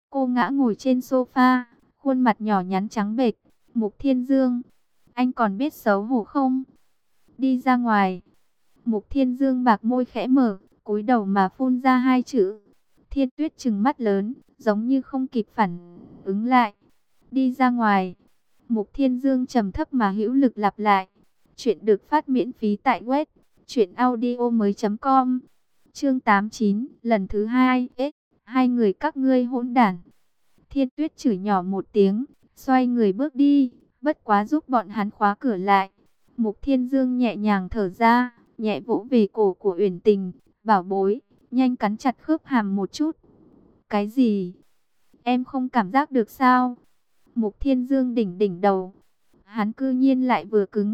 Cô ngã ngồi trên sofa, khuôn mặt nhỏ nhắn trắng bệch. Mục Thiên Dương, anh còn biết xấu hổ không? Đi ra ngoài. Mục Thiên Dương bạc môi khẽ mở, cúi đầu mà phun ra hai chữ. Thiên Tuyết trừng mắt lớn, giống như không kịp phản ứng lại. Đi ra ngoài. Mục Thiên Dương trầm thấp mà hữu lực lặp lại. Chuyện được phát miễn phí tại web truyệnaudiomoi.com. Chương 89, lần thứ hai. Hai người các ngươi hỗn đản. Thiên Tuyết chửi nhỏ một tiếng, xoay người bước đi, bất quá giúp bọn hắn khóa cửa lại. Mục Thiên Dương nhẹ nhàng thở ra, nhẹ vỗ về cổ của Uyển Tình, bảo bối, nhanh cắn chặt khớp hàm một chút. Cái gì? Em không cảm giác được sao? Mục Thiên Dương đỉnh đỉnh đầu, hắn cư nhiên lại vừa cứng.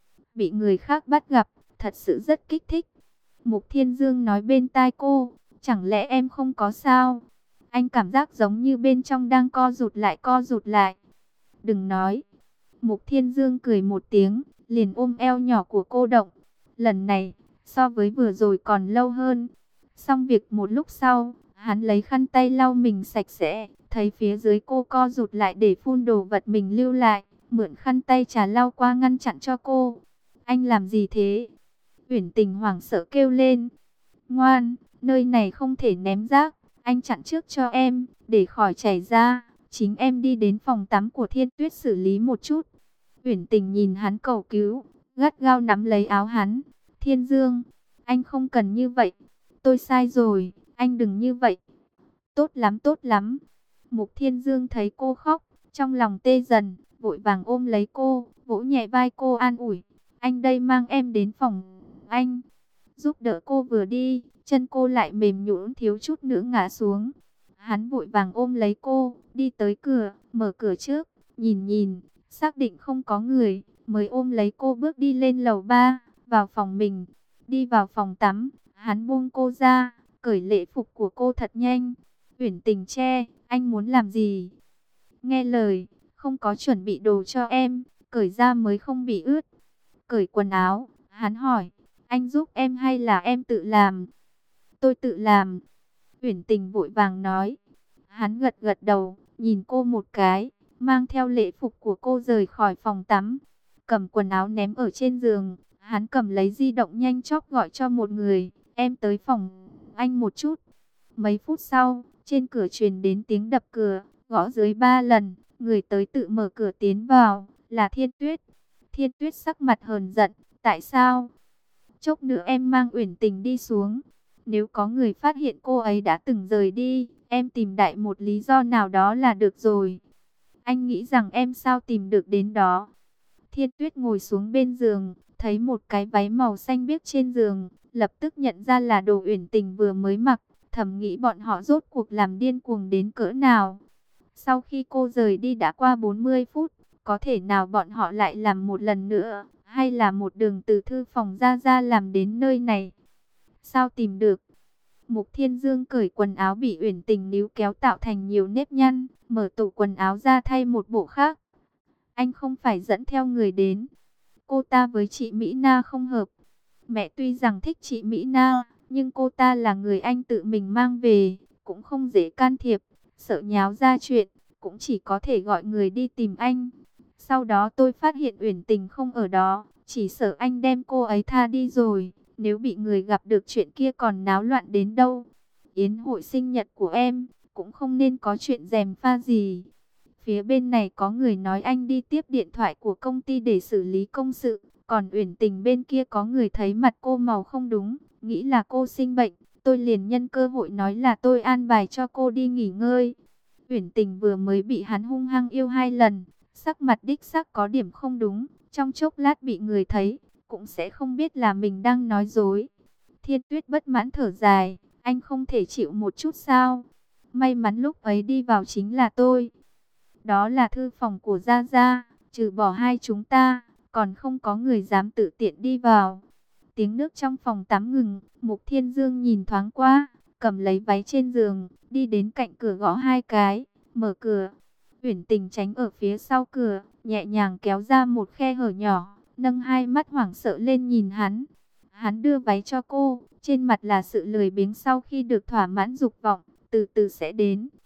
Bị người khác bắt gặp, thật sự rất kích thích. Mục Thiên Dương nói bên tai cô, chẳng lẽ em không có sao? Anh cảm giác giống như bên trong đang co rụt lại co rụt lại. Đừng nói. Mục Thiên Dương cười một tiếng, liền ôm eo nhỏ của cô động. Lần này, so với vừa rồi còn lâu hơn. Xong việc một lúc sau, hắn lấy khăn tay lau mình sạch sẽ, thấy phía dưới cô co rụt lại để phun đồ vật mình lưu lại, mượn khăn tay trà lau qua ngăn chặn cho cô. Anh làm gì thế? Uyển Tình hoảng sợ kêu lên. Ngoan, nơi này không thể ném rác, anh chặn trước cho em, để khỏi chảy ra. Chính em đi đến phòng tắm của Thiên Tuyết xử lý một chút. Uyển Tình nhìn hắn cầu cứu, gắt gao nắm lấy áo hắn. Thiên Dương, anh không cần như vậy. Tôi sai rồi, anh đừng như vậy. Tốt lắm, tốt lắm. Mục Thiên Dương thấy cô khóc, trong lòng tê dần, vội vàng ôm lấy cô, vỗ nhẹ vai cô an ủi. Anh đây mang em đến phòng anh. Giúp đỡ cô vừa đi, chân cô lại mềm nhũn thiếu chút nữa ngã xuống. Hắn vội vàng ôm lấy cô, đi tới cửa, mở cửa trước, nhìn nhìn, xác định không có người, mới ôm lấy cô bước đi lên lầu 3, vào phòng mình. Đi vào phòng tắm, hắn buông cô ra, cởi lễ phục của cô thật nhanh. Uyển Tình che, anh muốn làm gì? Nghe lời, không có chuẩn bị đồ cho em, cởi ra mới không bị ướt. Cởi quần áo, hắn hỏi, anh giúp em hay là em tự làm? Tôi tự làm. Uyển Tình vội vàng nói. Hắn gật gật đầu, nhìn cô một cái, mang theo lễ phục của cô rời khỏi phòng tắm. Cầm quần áo ném ở trên giường, hắn cầm lấy di động nhanh chóng gọi cho một người, em tới phòng anh một chút. Mấy phút sau, trên cửa truyền đến tiếng đập cửa, gõ dưới 3 lần, người tới tự mở cửa tiến vào, là Thiên Tuyết. Thiên Tuyết sắc mặt hờn giận, tại sao? Chốc nữa em mang Uyển Tình đi xuống. Nếu có người phát hiện cô ấy đã từng rời đi, em tìm đại một lý do nào đó là được rồi. Anh nghĩ rằng em sao tìm được đến đó? Thiên Tuyết ngồi xuống bên giường, thấy một cái váy màu xanh biếc trên giường, lập tức nhận ra là đồ Uyển Tình vừa mới mặc, thầm nghĩ bọn họ rốt cuộc làm điên cuồng đến cỡ nào. Sau khi cô rời đi đã qua 40 phút, có thể nào bọn họ lại làm một lần nữa, hay là một đường từ thư phòng ra làm đến nơi này? Sao tìm được? Mục Thiên Dương cởi quần áo bị Uyển Tình níu kéo tạo thành nhiều nếp nhăn, mở tủ quần áo ra thay một bộ khác. Anh không phải dẫn theo người đến. Cô ta với chị Mỹ Na không hợp. Mẹ tuy rằng thích chị Mỹ Na, nhưng cô ta là người anh tự mình mang về, cũng không dễ can thiệp. Sợ nháo ra chuyện, cũng chỉ có thể gọi người đi tìm anh. Sau đó tôi phát hiện Uyển Tình không ở đó, chỉ sợ anh đem cô ấy tha đi rồi. Nếu bị người gặp được chuyện kia còn náo loạn đến đâu. Yến hội sinh nhật của em, cũng không nên có chuyện gièm pha gì. Phía bên này có người nói anh đi tiếp điện thoại của công ty để xử lý công sự. Còn Uyển Tình bên kia có người thấy mặt cô màu không đúng, nghĩ là cô sinh bệnh. Tôi liền nhân cơ hội nói là tôi an bài cho cô đi nghỉ ngơi. Uyển Tình vừa mới bị hắn hung hăng yêu 2 lần, sắc mặt đích xác có điểm không đúng. Trong chốc lát bị người thấy, cũng sẽ không biết là mình đang nói dối. Thiên Tuyết bất mãn thở dài, anh không thể chịu một chút sao? May mắn lúc ấy đi vào chính là tôi. Đó là thư phòng của Gia Gia, trừ bỏ hai chúng ta, còn không có người dám tự tiện đi vào. Tiếng nước trong phòng tắm ngừng, Mục Thiên Dương nhìn thoáng qua, cầm lấy váy trên giường, đi đến cạnh cửa gõ 2 cái, mở cửa. Uyển Tình tránh ở phía sau cửa, nhẹ nhàng kéo ra một khe hở nhỏ, nâng hai mắt hoảng sợ lên nhìn hắn. Hắn đưa váy cho cô, trên mặt là sự lười biếng sau khi được thỏa mãn dục vọng, từ từ sẽ đến.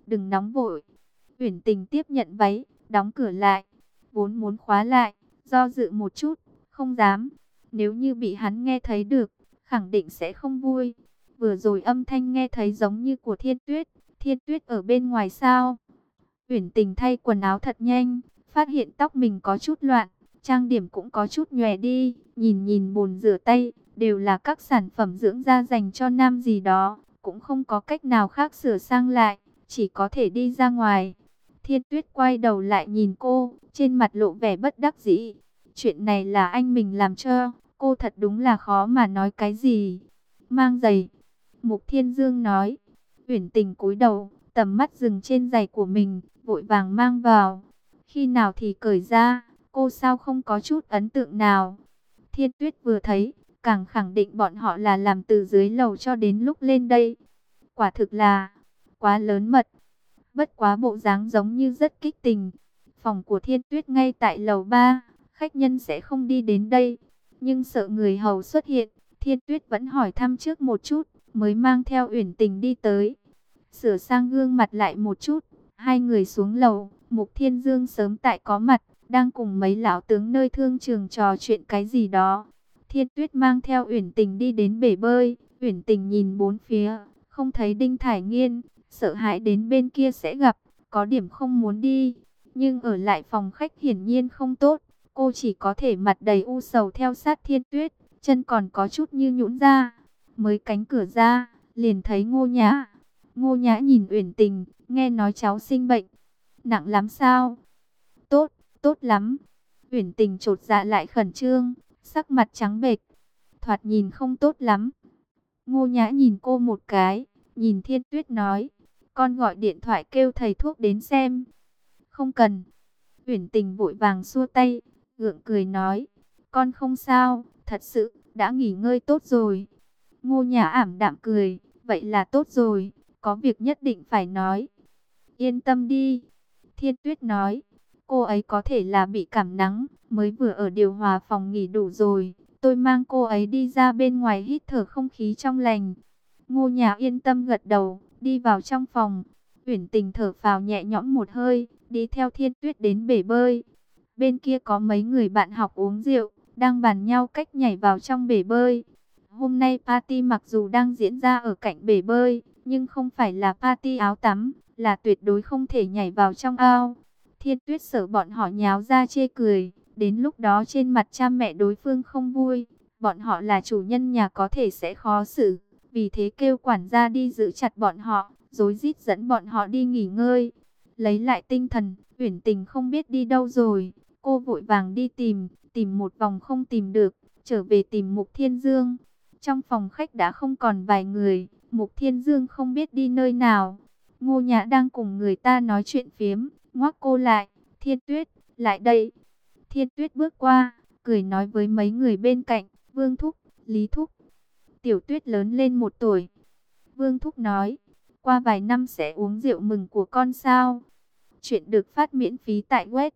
đừng nóng vội. Uyển Tình tiếp nhận váy, đóng cửa lại, vốn muốn khóa lại, do dự một chút, không dám. Nếu như bị hắn nghe thấy được, khẳng định sẽ không vui. Vừa rồi âm thanh nghe thấy giống như của Thiên Tuyết. Thiên Tuyết ở bên ngoài sao? Uyển Tình thay quần áo thật nhanh, phát hiện tóc mình có chút loạn, trang điểm cũng có chút nhòe đi. Nhìn nhìn bồn rửa tay, đều là các sản phẩm dưỡng da dành cho nam gì đó, cũng không có cách nào khác sửa sang lại, chỉ có thể đi ra ngoài. Thiên Tuyết quay đầu lại nhìn cô, trên mặt lộ vẻ bất đắc dĩ. Chuyện này là anh mình làm cho, cô thật đúng là khó mà nói cái gì. Mang giày, Mục Thiên Dương nói. Uyển Tình cúi đầu, tầm mắt dừng trên giày của mình, vội vàng mang vào. Khi nào thì cởi ra, cô sao không có chút ấn tượng nào. Thiên Tuyết vừa thấy, càng khẳng định bọn họ là làm từ dưới lầu cho đến lúc lên đây. Quả thực là quá lớn mật. Bất quá bộ dáng giống như rất kích tình. Phòng của Thiên Tuyết ngay tại lầu 3, khách nhân sẽ không đi đến đây. Nhưng sợ người hầu xuất hiện, Thiên Tuyết vẫn hỏi thăm trước một chút, mới mang theo Uyển Tình đi tới. Sửa sang gương mặt lại một chút, hai người xuống lầu, Mục Thiên Dương sớm tại có mặt, đang cùng mấy lão tướng nơi thương trường trò chuyện cái gì đó. Thiên Tuyết mang theo Uyển Tình đi đến bể bơi, Uyển Tình nhìn bốn phía, không thấy Đinh Thải Nghiên, sợ hãi đến bên kia sẽ gặp, có điểm không muốn đi. Nhưng ở lại phòng khách hiển nhiên không tốt, cô chỉ có thể mặt đầy u sầu theo sát Thiên Tuyết, chân còn có chút như nhũn ra. Mới cánh cửa ra, liền thấy Ngô Nhã. Ngô Nhã nhìn Uyển Tình, nghe nói cháu sinh bệnh. Nặng lắm sao? Tốt, tốt lắm. Uyển Tình chột dạ lại khẩn trương, sắc mặt trắng bệch, thoạt nhìn không tốt lắm. Ngô Nhã nhìn cô một cái, nhìn Thiên Tuyết nói, con gọi điện thoại kêu thầy thuốc đến xem. Không cần. Uyển Tình vội vàng xua tay, gượng cười nói, con không sao, thật sự, đã nghỉ ngơi tốt rồi. Ngô Nhã ảm đạm cười, vậy là tốt rồi, có việc nhất định phải nói. Yên tâm đi. Thiên Tuyết nói, cô ấy có thể là bị cảm nắng, mới vừa ở điều hòa phòng nghỉ đủ rồi. Tôi mang cô ấy đi ra bên ngoài hít thở không khí trong lành. Ngô Nhã yên tâm gật đầu, đi vào trong phòng. Uyển Tình thở phào nhẹ nhõm một hơi, đi theo Thiên Tuyết đến bể bơi. Bên kia có mấy người bạn học uống rượu, đang bàn nhau cách nhảy vào trong bể bơi. Hôm nay party mặc dù đang diễn ra ở cạnh bể bơi, nhưng không phải là party áo tắm, là tuyệt đối không thể nhảy vào trong ao. Thiên Tuyết sợ bọn họ nháo ra chê cười, đến lúc đó trên mặt cha mẹ đối phương không vui, bọn họ là chủ nhân nhà có thể sẽ khó xử, vì thế kêu quản gia đi giữ chặt bọn họ, rối rít dẫn bọn họ đi nghỉ ngơi. Lấy lại tinh thần, Uyển Tình không biết đi đâu rồi, cô vội vàng đi tìm một vòng không tìm được, trở về tìm Mục Thiên Dương. Trong phòng khách đã không còn vài người, Mục Thiên Dương không biết đi nơi nào. Ngô Nhã đang cùng người ta nói chuyện phiếm, ngoắc cô lại, Thiên Tuyết, lại đây. Thiên Tuyết bước qua, cười nói với mấy người bên cạnh, Vương Thúc, Lý Thúc. Tiểu Tuyết lớn lên 1 tuổi. Vương Thúc nói, qua vài năm sẽ uống rượu mừng của con sao. Chuyện được phát miễn phí tại web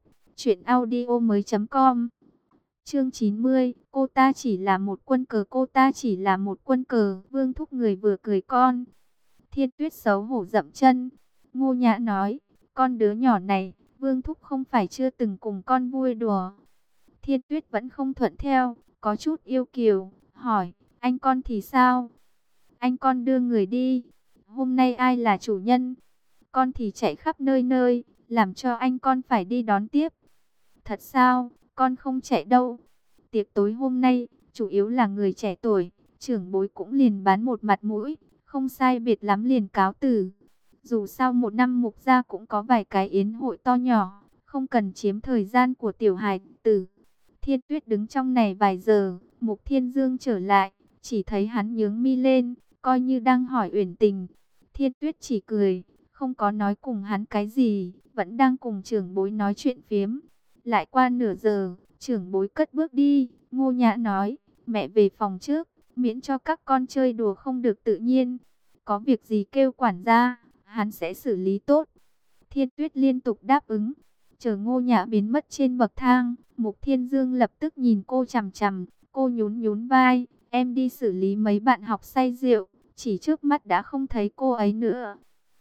truyệnaudiomoi.com. Chương 90, cô ta chỉ là một quân cờ, cô ta chỉ là một quân cờ. Vương Thúc người vừa cười con. Thiên Tuyết xấu hổ dậm chân. Ngô Nhã nói, con đứa nhỏ này, Vương Thúc không phải chưa từng cùng con vui đùa. Thiên Tuyết vẫn không thuận theo, có chút yêu kiều, hỏi, anh con thì sao? Anh con đưa người đi, hôm nay ai là chủ nhân? Con thì chạy khắp nơi nơi, làm cho anh con phải đi đón tiếp. Thật sao, con không chạy đâu. Tiệc tối hôm nay, chủ yếu là người trẻ tuổi, trưởng bối cũng liền bán một mặt mũi, không sai biệt lắm liền cáo từ. Dù sao một năm Mục gia cũng có vài cái yến hội to nhỏ, không cần chiếm thời gian của tiểu hài tử. Thiên Tuyết đứng trong này vài giờ, Mục Thiên Dương trở lại, chỉ thấy hắn nhướng mi lên, coi như đang hỏi Uyển Tình. Thiên Tuyết chỉ cười, không có nói cùng hắn cái gì, vẫn đang cùng trưởng bối nói chuyện phiếm. Lại qua nửa giờ, trưởng bối cất bước đi, Ngô Nhã nói, mẹ về phòng trước, miễn cho các con chơi đùa không được tự nhiên. Có việc gì kêu quản gia, hắn sẽ xử lý tốt. Thiên Tuyết liên tục đáp ứng. Chờ Ngô Nhã biến mất trên bậc thang, Mục Thiên Dương lập tức nhìn cô chằm chằm, cô nhún nhún vai, em đi xử lý mấy bạn học say rượu, chỉ trước mắt đã không thấy cô ấy nữa.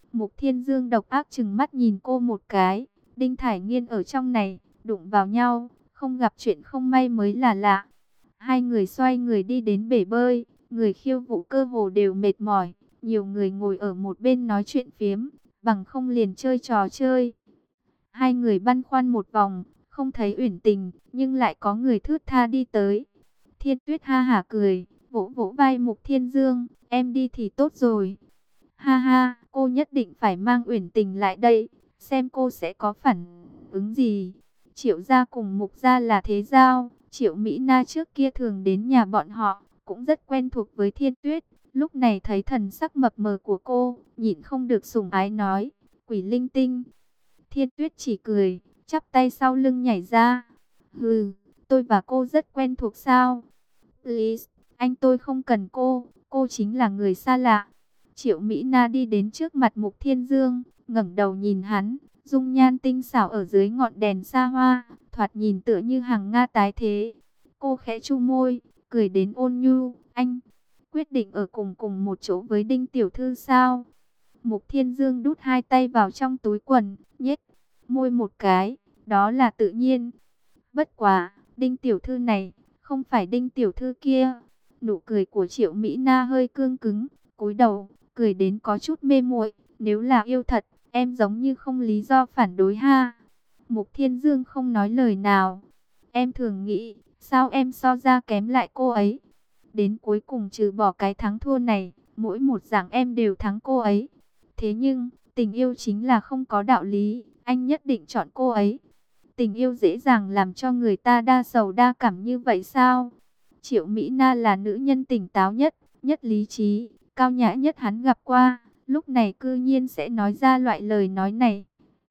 Mục Thiên Dương độc ác trừng mắt nhìn cô một cái. Đinh Thải Nghiên ở trong này, đụng vào nhau, không gặp chuyện không may mới là lạ. Hai người xoay người đi đến bể bơi, người khiêu vũ cơ hồ đều mệt mỏi. Nhiều người ngồi ở một bên nói chuyện phiếm, bằng không liền chơi trò chơi. Hai người băn khoăn một vòng, không thấy Uyển Tình, nhưng lại có người thướt tha đi tới. Thiên Tuyết ha hả cười, vỗ vỗ vai Mục Thiên Dương, em đi thì tốt rồi. Ha ha, cô nhất định phải mang Uyển Tình lại đây, xem cô sẽ có phản ứng gì. Triệu gia cùng Mục gia là thế giao, Triệu Mỹ Na trước kia thường đến nhà bọn họ, cũng rất quen thuộc với Thiên Tuyết. Lúc này thấy thần sắc mập mờ của cô, nhịn không được sủng ái nói, quỷ linh tinh. Thiên Tuyết chỉ cười, chắp tay sau lưng nhảy ra. Hừ, tôi và cô rất quen thuộc sao? Please, anh tôi không cần cô chính là người xa lạ. Triệu Mỹ Na đi đến trước mặt Mục Thiên Dương, ngẩng đầu nhìn hắn, dung nhan tinh xảo ở dưới ngọn đèn xa hoa, thoạt nhìn tựa như hàng Nga tái thế. Cô khẽ chu môi, cười đến ôn nhu, anh quyết định ở cùng một chỗ với Đinh tiểu thư sao? Mục Thiên Dương đút hai tay vào trong túi quần, nhếch môi một cái, đó là tự nhiên. Bất quá, Đinh tiểu thư này, không phải Đinh tiểu thư kia. Nụ cười của Triệu Mỹ Na hơi cương cứng, cúi đầu, cười đến có chút mê muội. Nếu là yêu thật, em giống như không lý do phản đối ha. Mục Thiên Dương không nói lời nào. Em thường nghĩ, sao em so ra kém lại cô ấy? Đến cuối cùng trừ bỏ cái thắng thua này, mỗi một dạng em đều thắng cô ấy. Thế nhưng, tình yêu chính là không có đạo lý, anh nhất định chọn cô ấy. Tình yêu dễ dàng làm cho người ta đa sầu đa cảm như vậy sao? Triệu Mỹ Na là nữ nhân tỉnh táo nhất, nhất lý trí, cao nhã nhất hắn gặp qua, lúc này cư nhiên sẽ nói ra loại lời nói này.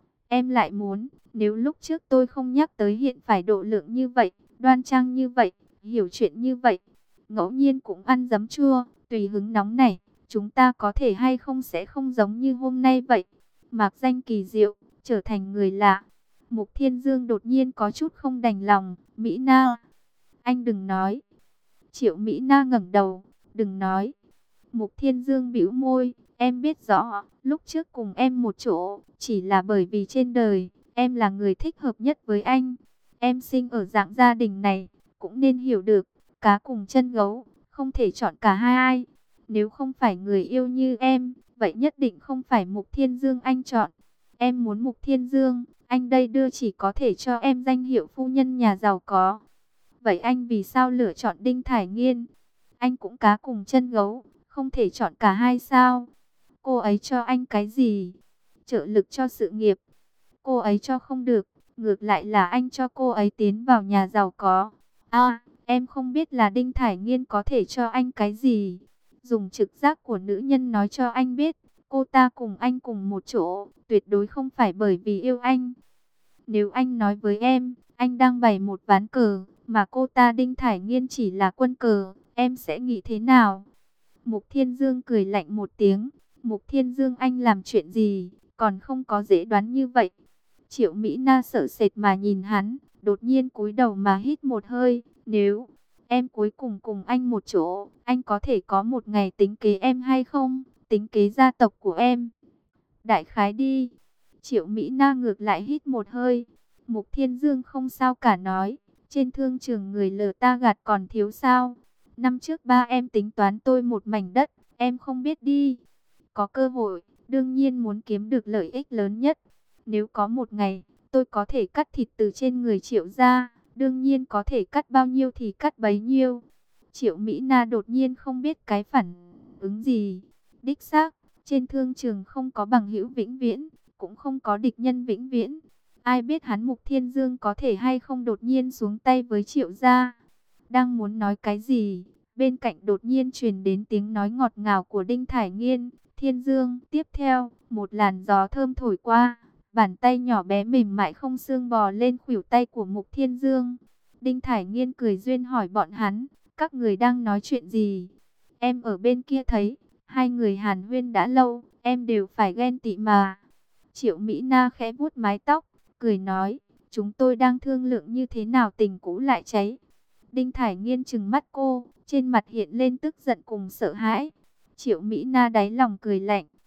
Em lại muốn, nếu lúc trước tôi không nhắc tới hiện phải độ lượng như vậy, đoan trang như vậy, hiểu chuyện như vậy, ngẫu nhiên cũng ăn giấm chua, tùy hứng nóng này, chúng ta có thể hay không sẽ không giống như hôm nay vậy. Mạc danh kỳ diệu, trở thành người lạ. Mục Thiên Dương đột nhiên có chút không đành lòng. Mỹ Na, anh đừng nói. Triệu Mỹ Na ngẩng đầu, đừng nói. Mục Thiên Dương bĩu môi, em biết rõ, lúc trước cùng em một chỗ, chỉ là bởi vì trên đời, em là người thích hợp nhất với anh. Em sinh ở dạng gia đình này, cũng nên hiểu được, cá cùng chân gấu, không thể chọn cả hai. Nếu không phải người yêu như em, vậy nhất định không phải Mục Thiên Dương anh chọn. Em muốn Mục Thiên Dương, anh đây đưa chỉ có thể cho em danh hiệu phu nhân nhà giàu có. Vậy anh vì sao lựa chọn Đinh Thải Nghiên? Anh cũng cá cùng chân gấu, không thể chọn cả hai sao? Cô ấy cho anh cái gì? Trợ lực cho sự nghiệp. Cô ấy cho không được, ngược lại là anh cho cô ấy tiến vào nhà giàu có. À, em không biết là Đinh Thải Nghiên có thể cho anh cái gì. Dùng trực giác của nữ nhân nói cho anh biết, cô ta cùng anh cùng một chỗ, tuyệt đối không phải bởi vì yêu anh. Nếu anh nói với em, anh đang bày một ván cờ, mà cô ta Đinh Thải Nghiên chỉ là quân cờ, em sẽ nghĩ thế nào? Mục Thiên Dương cười lạnh một tiếng. Mục Thiên Dương anh làm chuyện gì, còn không có dễ đoán như vậy. Triệu Mỹ Na sợ sệt mà nhìn hắn, đột nhiên cúi đầu mà hít một hơi. Nếu em cuối cùng cùng anh một chỗ, anh có thể có một ngày tính kế em hay không? Tính kế gia tộc của em. Đại khái đi. Triệu Mỹ Na ngược lại hít một hơi. Mục Thiên Dương không sao cả nói. Trên thương trường người lờ ta gạt còn thiếu sao? Năm trước ba em tính toán tôi một mảnh đất, em không biết đi. Có cơ hội, đương nhiên muốn kiếm được lợi ích lớn nhất. Nếu có một ngày, tôi có thể cắt thịt từ trên người Triệu ra, đương nhiên có thể cắt bao nhiêu thì cắt bấy nhiêu. Triệu Mỹ Na đột nhiên không biết cái phản ứng gì. Đích xác, trên thương trường không có bằng hữu vĩnh viễn, cũng không có địch nhân vĩnh viễn. Ai biết hắn Mục Thiên Dương có thể hay không đột nhiên xuống tay với Triệu gia. Đang muốn nói cái gì, bên cạnh đột nhiên truyền đến tiếng nói ngọt ngào của Đinh Thải Nghiên. Thiên Dương, tiếp theo, một làn gió thơm thổi qua, bàn tay nhỏ bé mềm mại không xương bò lên khuỷu tay của Mục Thiên Dương. Đinh Thải Nghiên cười duyên hỏi bọn hắn, các người đang nói chuyện gì? Em ở bên kia thấy, hai người hàn huyên đã lâu, em đều phải ghen tị mà. Triệu Mỹ Na khẽ vuốt mái tóc, cười nói, chúng tôi đang thương lượng như thế nào tình cũ lại cháy. Đinh Thải Nghiên trừng mắt cô, trên mặt hiện lên tức giận cùng sợ hãi. Triệu Mỹ Na đáy lòng cười lạnh,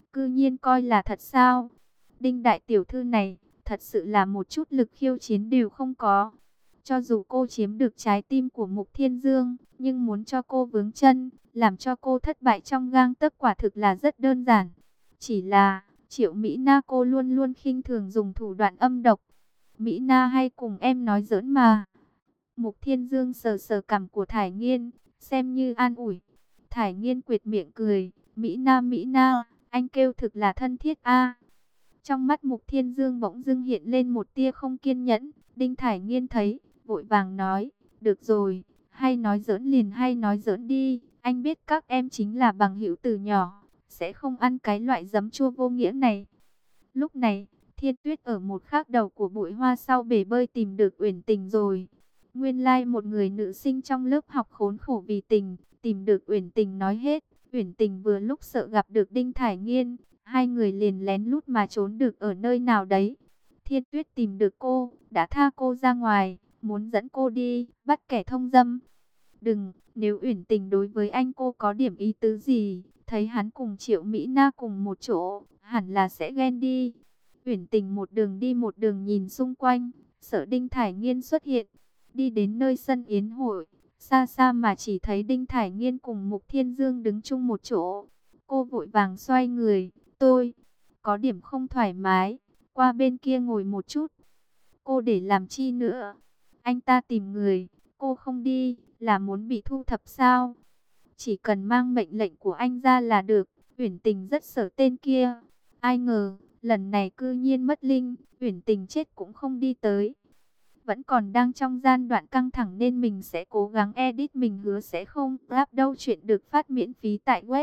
cư nhiên coi là thật sao? Đinh đại tiểu thư này, thật sự là một chút lực khiêu chiến đều không có. Cho dù cô chiếm được trái tim của Mục Thiên Dương, nhưng muốn cho cô vướng chân, làm cho cô thất bại trong gang tấc quả thực là rất đơn giản. Chỉ là, Triệu Mỹ Na cô luôn luôn khinh thường dùng thủ đoạn âm độc. Mỹ Na hay cùng em nói giỡn mà. Mục Thiên Dương sờ sờ cằm của Thải Nghiên, xem như an ủi. Thải Nghiên quệt miệng cười, Mỹ Na, anh kêu thực là thân thiết a. Trong mắt Mục Thiên Dương bỗng dưng hiện lên một tia không kiên nhẫn. Đinh Thải Nghiên thấy, vội vàng nói, được rồi, hay nói giỡn liền hay nói giỡn đi. Anh biết các em chính là bằng hữu từ nhỏ, sẽ không ăn cái loại giấm chua vô nghĩa này. Lúc này, Thiên Tuyết ở một khác đầu của bụi hoa sau bể bơi tìm được Uyển Tình rồi. Nguyên lai một người nữ sinh trong lớp học khốn khổ vì tình, tìm được Uyển Tình nói hết. Uyển Tình vừa lúc sợ gặp được Đinh Thải Nghiên, hai người liền lén lút mà trốn được ở nơi nào đấy. Thiên Tuyết tìm được cô, đã tha cô ra ngoài, muốn dẫn cô đi, bắt kẻ thông dâm. Đừng, nếu Uyển Tình đối với anh cô có điểm ý tứ gì, thấy hắn cùng Triệu Mỹ Na cùng một chỗ, hẳn là sẽ ghen đi. Uyển Tình một đường đi một đường nhìn xung quanh, sợ Đinh Thải Nghiên xuất hiện. Đi đến nơi sân yến hội, xa xa mà chỉ thấy Đinh Thải Nghiên cùng Mục Thiên Dương đứng chung một chỗ. Cô vội vàng xoay người, tôi có điểm không thoải mái, qua bên kia ngồi một chút. Cô để làm chi nữa? Anh ta tìm người, cô không đi, là muốn bị thu thập sao? Chỉ cần mang mệnh lệnh của anh ra là được. Uyển Tình rất sợ tên kia. Ai ngờ, lần này cư nhiên mất linh, Uyển Tình chết cũng không đi tới. Vẫn còn đang trong giai đoạn căng thẳng nên mình sẽ cố gắng edit, mình hứa sẽ không rap đâu. Chuyện được phát miễn phí tại web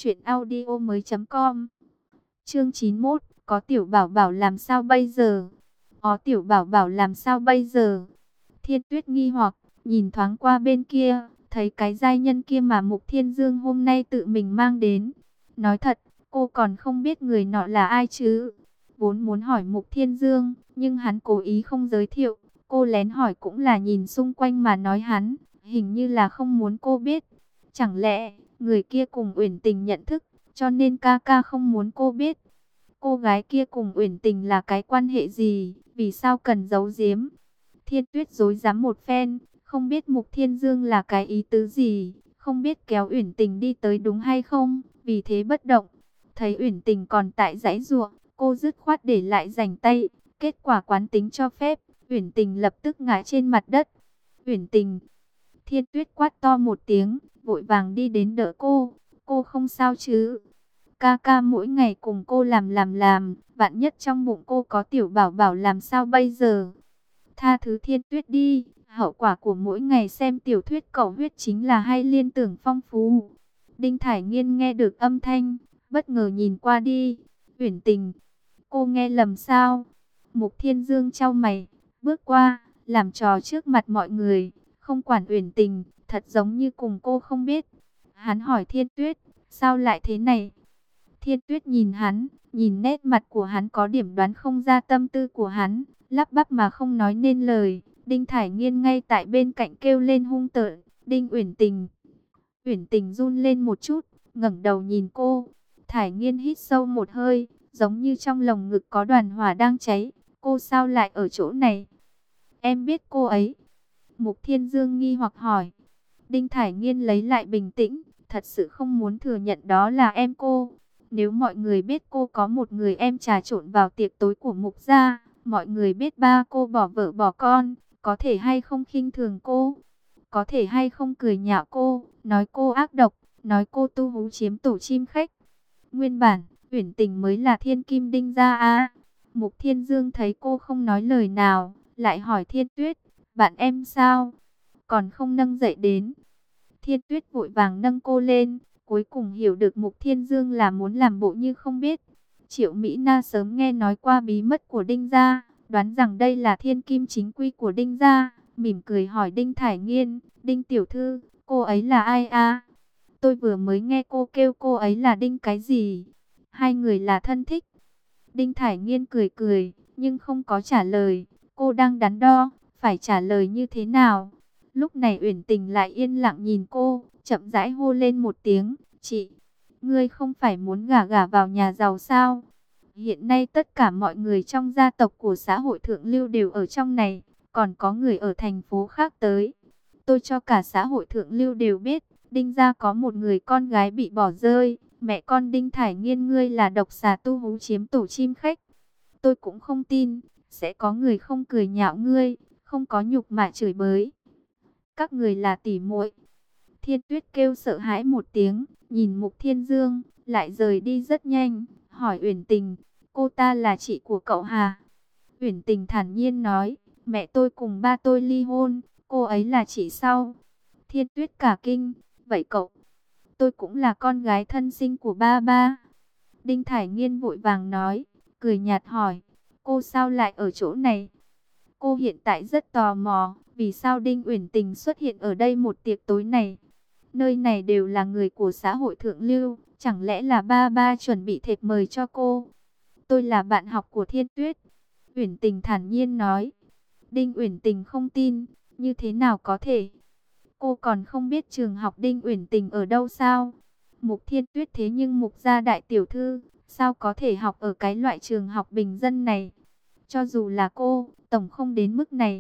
truyệnaudiomoi.com. Chương 91, có tiểu bảo bảo làm sao bây giờ? Có tiểu bảo bảo làm sao bây giờ? Thiên Tuyết nghi hoặc, nhìn thoáng qua bên kia, thấy cái giai nhân kia mà Mục Thiên Dương hôm nay tự mình mang đến. Nói thật, cô còn không biết người nọ là ai chứ. Vốn muốn hỏi Mục Thiên Dương, nhưng hắn cố ý không giới thiệu. Cô lén hỏi cũng là nhìn xung quanh mà nói hắn, hình như là không muốn cô biết. Chẳng lẽ, người kia cùng Uyển Tình nhận thức, cho nên ca ca không muốn cô biết. Cô gái kia cùng Uyển Tình là cái quan hệ gì, vì sao cần giấu giếm? Thiên Tuyết rối rắm một phen, không biết Mục Thiên Dương là cái ý tứ gì, không biết kéo Uyển Tình đi tới đúng hay không, vì thế bất động. Thấy Uyển Tình còn tại giãy giụa, cô dứt khoát để lại rảnh tay, kết quả quán tính cho phép, Uyển Tình lập tức ngã trên mặt đất. Uyển Tình, Thiên Tuyết quát to một tiếng, vội vàng đi đến đỡ cô không sao chứ? Ca ca mỗi ngày cùng cô làm, vạn nhất trong bụng cô có tiểu bảo bảo làm sao bây giờ? Tha thứ Thiên Tuyết đi, hậu quả của mỗi ngày xem tiểu thuyết cầu huyết chính là hay liên tưởng phong phú. Đinh Thải Nghiên nghe được âm thanh, bất ngờ nhìn qua đi. Uyển Tình, cô nghe lầm sao? Mục Thiên Dương chau mày, bước qua, làm trò trước mặt mọi người, không quản Uyển Tình, thật giống như cùng cô không biết. Hắn hỏi Thiên Tuyết, sao lại thế này? Thiên Tuyết nhìn hắn, nhìn nét mặt của hắn có điểm đoán không ra tâm tư của hắn, lắp bắp mà không nói nên lời. Đinh Thải Nghiên ngay tại bên cạnh kêu lên hung tợn, Đinh Uyển Tình. Uyển Tình run lên một chút, ngẩng đầu nhìn cô. Thải Nghiên hít sâu một hơi, giống như trong lồng ngực có đoàn hỏa đang cháy. Cô sao lại ở chỗ này? Em biết cô ấy. Mục Thiên Dương nghi hoặc hỏi. Đinh Thải Nghiên lấy lại bình tĩnh, thật sự không muốn thừa nhận đó là em cô. Nếu mọi người biết cô có một người em trà trộn vào tiệc tối của Mục gia, mọi người biết ba cô bỏ vợ bỏ con, có thể hay không khinh thường cô? Có thể hay không cười nhạo cô, nói cô ác độc, nói cô tu hú chiếm tổ chim khách? Nguyên bản, Uyển Tình mới là thiên kim Đinh gia a. Mục Thiên Dương thấy cô không nói lời nào, lại hỏi Thiên Tuyết, bạn em sao? Còn không nâng dậy đến. Thiên Tuyết vội vàng nâng cô lên, cuối cùng hiểu được Mục Thiên Dương là muốn làm bộ như không biết. Triệu Mỹ Na sớm nghe nói qua bí mật của Đinh gia, đoán rằng đây là thiên kim chính quy của Đinh gia, mỉm cười hỏi Đinh Thải Nghiên, Đinh tiểu thư, cô ấy là ai a? Tôi vừa mới nghe cô kêu cô ấy là Đinh cái gì? Hai người là thân thích. Đinh Thải Nghiên cười cười, nhưng không có trả lời. Cô đang đắn đo, phải trả lời như thế nào? Lúc này Uyển Tình lại yên lặng nhìn cô, chậm rãi hô lên một tiếng, chị. ngươi không phải muốn gả gả vào nhà giàu sao? Hiện nay tất cả mọi người trong gia tộc của xã hội thượng lưu đều ở trong này, còn có người ở thành phố khác tới. Tôi cho cả xã hội thượng lưu đều biết, Đinh gia có một người con gái bị bỏ rơi. Mẹ con Đinh Thải Nghiên ngươi là độc xà tu hú chiếm tổ chim khách. Tôi cũng không tin, sẽ có người không cười nhạo ngươi, không có nhục mạ chửi bới. Các người là tỉ muội. Thiên Tuyết kêu sợ hãi một tiếng, nhìn Mục Thiên Dương, lại rời đi rất nhanh, hỏi Uyển Tình, cô ta là chị của cậu Hà? Uyển Tình thản nhiên nói, mẹ tôi cùng ba tôi ly hôn, cô ấy là chị sau. Thiên Tuyết cả kinh, vậy cậu? Tôi cũng là con gái thân sinh của ba ba. Đinh Thải Nghiên vội vàng nói, cười nhạt hỏi, cô sao lại ở chỗ này? Cô hiện tại rất tò mò, vì sao Đinh Uyển Tình xuất hiện ở đây một tiệc tối này? Nơi này đều là người của xã hội thượng lưu, chẳng lẽ là ba ba chuẩn bị thiệp mời cho cô? Tôi là bạn học của Thiên Tuyết. Uyển Tình thản nhiên nói. Đinh Uyển Tình không tin, như thế nào có thể? Cô còn không biết trường học Đinh Uyển Tình ở đâu sao? Mục Thiên Tuyết thế nhưng Mục gia đại tiểu thư, sao có thể học ở cái loại trường học bình dân này? Cho dù là cô, tổng không đến mức này.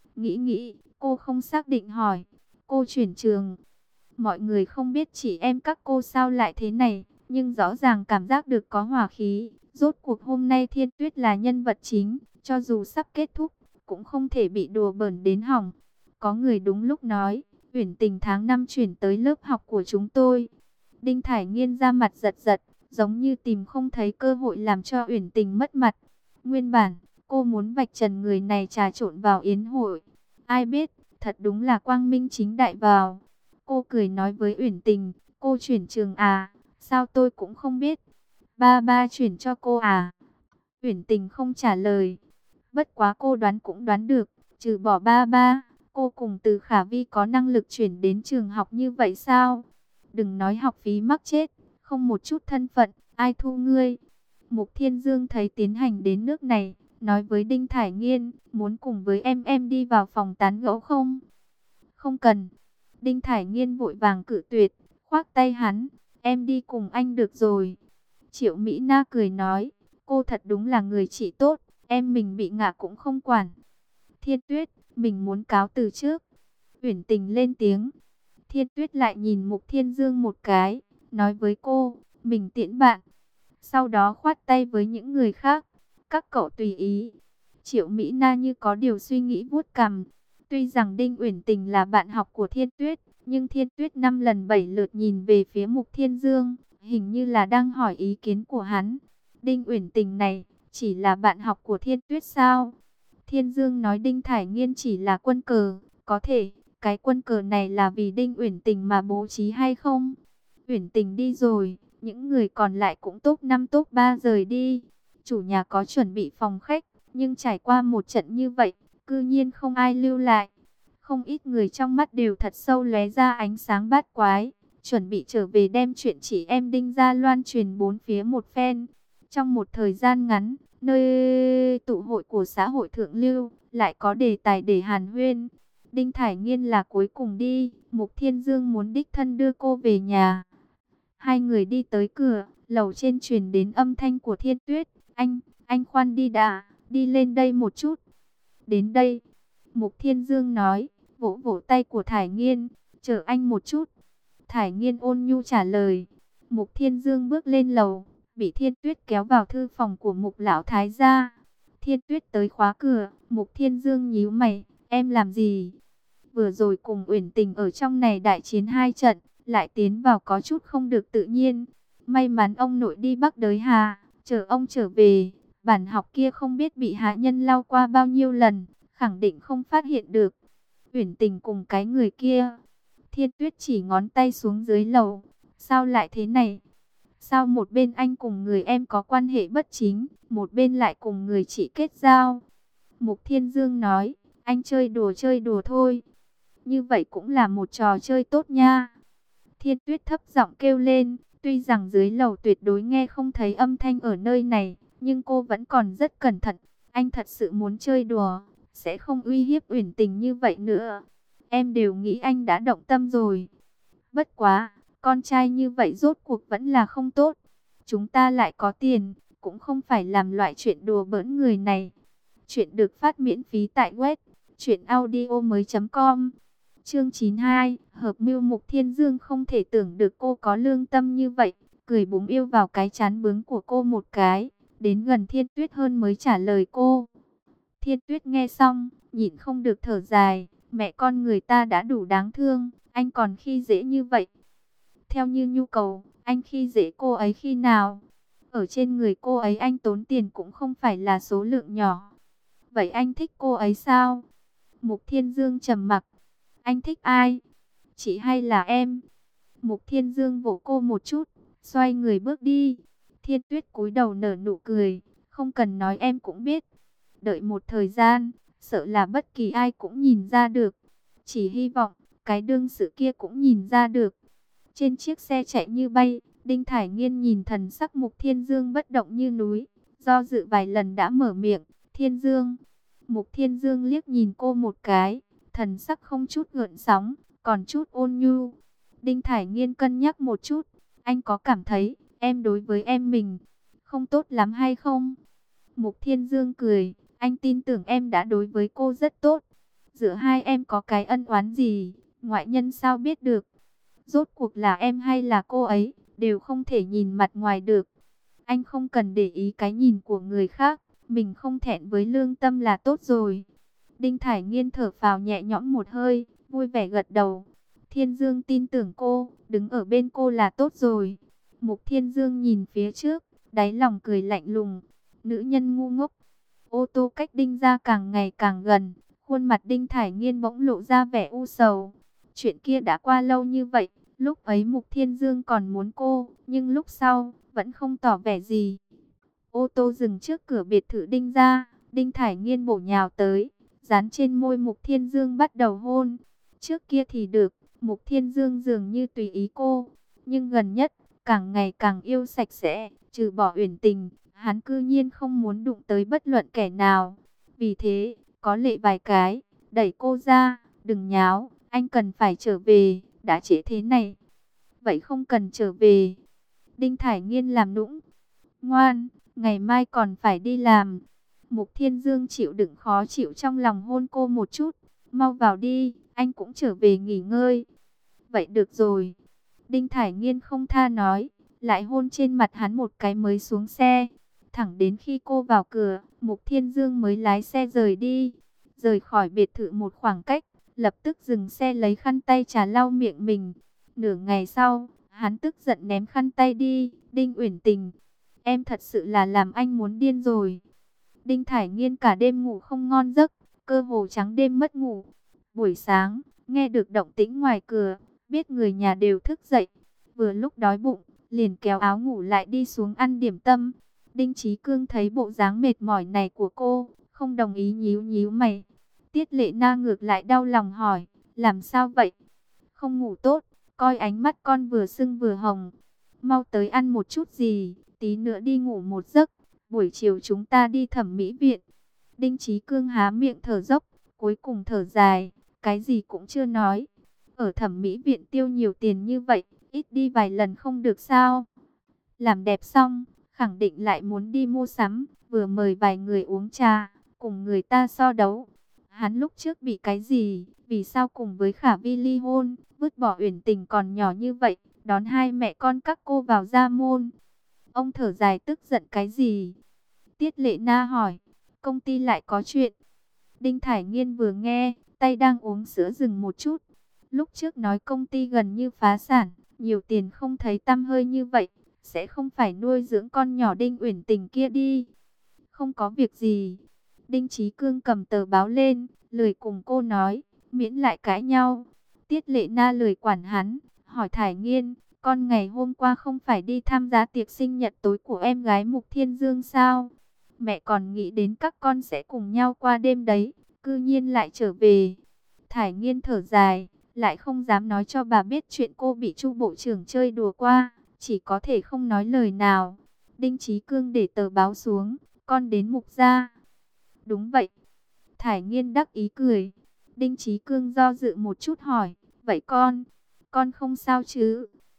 Nghĩ, cô không xác định hỏi. Cô chuyển trường. Mọi người không biết chị em các cô sao lại thế này, nhưng rõ ràng cảm giác được có hòa khí. Rốt cuộc hôm nay Thiên Tuyết là nhân vật chính, cho dù sắp kết thúc, cũng không thể bị đùa bỡn đến hỏng. Có người đúng lúc nói, Uyển Tình tháng 5 chuyển tới lớp học của chúng tôi. Đinh Thải Nghiên ra mặt giật giật, giống như tìm không thấy cơ hội làm cho Uyển Tình mất mặt. Nguyên bản, cô muốn vạch trần người này trà trộn vào yến hội. Ai biết, thật đúng là quang minh chính đại vào. Cô cười nói với Uyển Tình, cô chuyển trường à, sao tôi cũng không biết. Ba ba chuyển cho cô à? Uyển Tình không trả lời. Bất quá cô đoán cũng đoán được, trừ bỏ ba ba, cô cùng Từ Khả Vi có năng lực chuyển đến trường học như vậy sao? Đừng nói học phí mắc chết, không một chút thân phận, ai thu ngươi? Mục Thiên Dương thấy tiến hành đến nước này, nói với Đinh Thải Nghiên, muốn cùng với em đi vào phòng tán gẫu không? Không cần. Đinh Thải Nghiên vội vàng cự tuyệt, khoác tay hắn, em đi cùng anh được rồi. Triệu Mỹ Na cười nói, cô thật đúng là người chị tốt, em mình bị ngã cũng không quản. Thiên Tuyết, mình muốn cáo từ trước. Uyển Tình lên tiếng. Thiên Tuyết lại nhìn Mục Thiên Dương một cái, nói với cô, mình tiễn bạn. Sau đó khoát tay với những người khác, các cậu tùy ý. Triệu Mỹ Na như có điều suy nghĩ vuốt cằm. Tuy rằng Đinh Uyển Tình là bạn học của Thiên Tuyết, nhưng Thiên Tuyết 5 lần 7 lượt nhìn về phía Mục Thiên Dương, hình như là đang hỏi ý kiến của hắn. Đinh Uyển Tình này, chỉ là bạn học của Thiên Tuyết sao? Thiên Dương nói Đinh Thải Nghiên chỉ là quân cờ, có thể, cái quân cờ này là vì Đinh Uyển Tình mà bố trí hay không? Uyển Tình đi rồi, những người còn lại cũng top 5 top 3 rời đi. Chủ nhà có chuẩn bị phòng khách, nhưng trải qua một trận như vậy, cư nhiên không ai lưu lại. Không ít người trong mắt đều thật sâu lóe ra ánh sáng bát quái, chuẩn bị trở về đem chuyện chị em Đinh ra loan truyền bốn phía một phen. Trong một thời gian ngắn, nơi tụ hội của xã hội thượng lưu lại có đề tài để hàn huyên. Đinh Thải Nghiên là cuối cùng đi, Mục Thiên Dương muốn đích thân đưa cô về nhà. Hai người đi tới cửa, lầu trên truyền đến âm thanh của Thiên Tuyết. Anh khoan đi đã, đi lên đây một chút. Đến đây, Mục Thiên Dương nói, vỗ vỗ tay của Thải Nghiên, chờ anh một chút. Thải Nghiên ôn nhu trả lời. Mục Thiên Dương bước lên lầu, bị Thiên Tuyết kéo vào thư phòng của Mục Lão Thái gia. Thiên Tuyết tới khóa cửa, Mục Thiên Dương nhíu mày, em làm gì? Vừa rồi cùng Uyển Tình ở trong này đại chiến 2 trận, lại tiến vào có chút không được tự nhiên. May mắn ông nội đi Bắc Đới Hà, chờ ông trở về, bản học kia không biết bị hạ nhân lau qua bao nhiêu lần, khẳng định không phát hiện được. Uyển Tình cùng cái người kia. Thiên Tuyết chỉ ngón tay xuống dưới lầu. Sao lại thế này? Sao một bên anh cùng người em có quan hệ bất chính, một bên lại cùng người chị kết giao? Mục Thiên Dương nói, anh chơi đùa thôi. Như vậy cũng là một trò chơi tốt nha. Thiên Tuyết thấp giọng kêu lên, tuy rằng dưới lầu tuyệt đối nghe không thấy âm thanh ở nơi này, nhưng cô vẫn còn rất cẩn thận. Anh thật sự muốn chơi đùa, sẽ không uy hiếp Uyển Tình như vậy nữa. Em đều nghĩ anh đã động tâm rồi. Bất quá, con trai như vậy rốt cuộc vẫn là không tốt. Chúng ta lại có tiền, cũng không phải làm loại chuyện đùa bỡn người này. Chuyện được phát miễn phí tại web truyệnaudiomoi.com. Chương 92, hợp mưu. Mục Thiên Dương không thể tưởng được cô có lương tâm như vậy, cười búng yêu vào cái trán bướng của cô một cái, đến gần Thiên Tuyết hơn mới trả lời cô. Thiên Tuyết nghe xong, nhịn không được thở dài, mẹ con người ta đã đủ đáng thương, anh còn khi dễ như vậy. Theo như nhu cầu, anh khi dễ cô ấy khi nào? Ở trên người cô ấy anh tốn tiền cũng không phải là số lượng nhỏ. Vậy anh thích cô ấy sao? Mục Thiên Dương trầm mặc. Anh thích ai? Chị hay là em? Mục Thiên Dương vỗ cô một chút, xoay người bước đi. Thiên Tuyết cúi đầu nở nụ cười, không cần nói em cũng biết. Đợi một thời gian, sợ là bất kỳ ai cũng nhìn ra được. Chỉ hy vọng, cái đương sự kia cũng nhìn ra được. Trên chiếc xe chạy như bay, Đinh Thải Nghiên nhìn thần sắc Mục Thiên Dương bất động như núi. Do dự vài lần đã mở miệng, Thiên Dương. Mục Thiên Dương liếc nhìn cô một cái, thần sắc không chút gợn sóng, còn chút ôn nhu. Đinh Thải Nghiên cân nhắc một chút, anh có cảm thấy em đối với em mình không tốt lắm hay không? Mục Thiên Dương cười, anh tin tưởng em đã đối với cô rất tốt. Giữa hai em có cái ân oán gì, ngoại nhân sao biết được? Rốt cuộc là em hay là cô ấy, đều không thể nhìn mặt ngoài được. Anh không cần để ý cái nhìn của người khác, mình không thẹn với lương tâm là tốt rồi. Đinh Thải Nghiên thở phào nhẹ nhõm một hơi, vui vẻ gật đầu. Thiên Dương tin tưởng cô, đứng ở bên cô là tốt rồi. Mục Thiên Dương nhìn phía trước, đáy lòng cười lạnh lùng. Nữ nhân ngu ngốc. Ô tô cách Đinh ra càng ngày càng gần, khuôn mặt Đinh Thải Nghiên bỗng lộ ra vẻ u sầu. Chuyện kia đã qua lâu như vậy, lúc ấy Mục Thiên Dương còn muốn cô, nhưng lúc sau, vẫn không tỏ vẻ gì. Ô tô dừng trước cửa biệt thự Đinh ra, Đinh Thải Nghiên bổ nhào tới, dán trên môi Mục Thiên Dương bắt đầu hôn. Trước kia thì được, Mục Thiên Dương dường như tùy ý cô, nhưng gần nhất, càng ngày càng yêu sạch sẽ, trừ bỏ Uyển Tình, hắn cư nhiên không muốn đụng tới bất luận kẻ nào. Vì thế, có lệ vài cái, đẩy cô ra, đừng nháo, anh cần phải trở về, đã trễ thế này. Vậy không cần trở về. Đinh Thải Nghiên làm nũng. Ngoan, ngày mai còn phải đi làm. Mục Thiên Dương chịu đựng khó chịu trong lòng hôn cô một chút. Mau vào đi, anh cũng trở về nghỉ ngơi. Vậy được rồi. Đinh Thải Nghiên không tha nói, lại hôn trên mặt hắn một cái mới xuống xe. Thẳng đến khi cô vào cửa, Mục Thiên Dương mới lái xe rời đi. Rời khỏi biệt thự một khoảng cách, lập tức dừng xe lấy khăn tay trà lau miệng mình. Nửa ngày sau, hắn tức giận ném khăn tay đi. Đinh Uyển Tình, em thật sự là làm anh muốn điên rồi. Đinh Thải Nghiên cả đêm ngủ không ngon giấc, cơ hồ trắng đêm mất ngủ. Buổi sáng, nghe được động tĩnh ngoài cửa, biết người nhà đều thức dậy. Vừa lúc đói bụng, liền kéo áo ngủ lại đi xuống ăn điểm tâm. Đinh Chí Cương thấy bộ dáng mệt mỏi này của cô, không đồng ý, nhíu nhíu mày. Tiết Lệ Na ngược lại đau lòng hỏi, làm sao vậy? Không ngủ tốt, coi ánh mắt con vừa sưng vừa hồng. Mau tới ăn một chút gì, tí nữa đi ngủ một giấc. Buổi chiều chúng ta đi thẩm mỹ viện. Đinh Chí Cương há miệng thở dốc, cuối cùng thở dài, cái gì cũng chưa nói. Ở thẩm mỹ viện tiêu nhiều tiền như vậy, ít đi vài lần không được sao? Làm đẹp xong, khẳng định lại muốn đi mua sắm, vừa mời vài người uống trà, cùng người ta so đấu. Hắn lúc trước bị cái gì, vì sao cùng với Khả Vi ly hôn, vứt bỏ Uyển Tình còn nhỏ như vậy, đón hai mẹ con các cô vào gia môn. Ông thở dài tức giận cái gì? Tiết Lệ Na hỏi, công ty lại có chuyện. Đinh Thải Nghiên vừa nghe, tay đang uống sữa dừng một chút. Lúc trước nói công ty gần như phá sản, nhiều tiền không thấy tăm hơi như vậy, sẽ không phải nuôi dưỡng con nhỏ Đinh Uyển Tình kia đi. Không có việc gì. Đinh Chí Cương cầm tờ báo lên, lười cùng cô nói, miễn lại cãi nhau. Tiết Lệ Na lười quản hắn, hỏi Thải Nghiên, con ngày hôm qua không phải đi tham gia tiệc sinh nhật tối của em gái Mục Thiên Dương sao? Mẹ còn nghĩ đến các con sẽ cùng nhau qua đêm đấy, cư nhiên lại trở về. Thải Nghiên thở dài, lại không dám nói cho bà biết chuyện cô bị Chu bộ trưởng chơi đùa qua, chỉ có thể không nói lời nào. Đinh Chí Cương để tờ báo xuống, con đến Mục gia. Đúng vậy. Thải Nghiên đắc ý cười. Đinh Chí Cương do dự một chút hỏi, vậy con không sao chứ?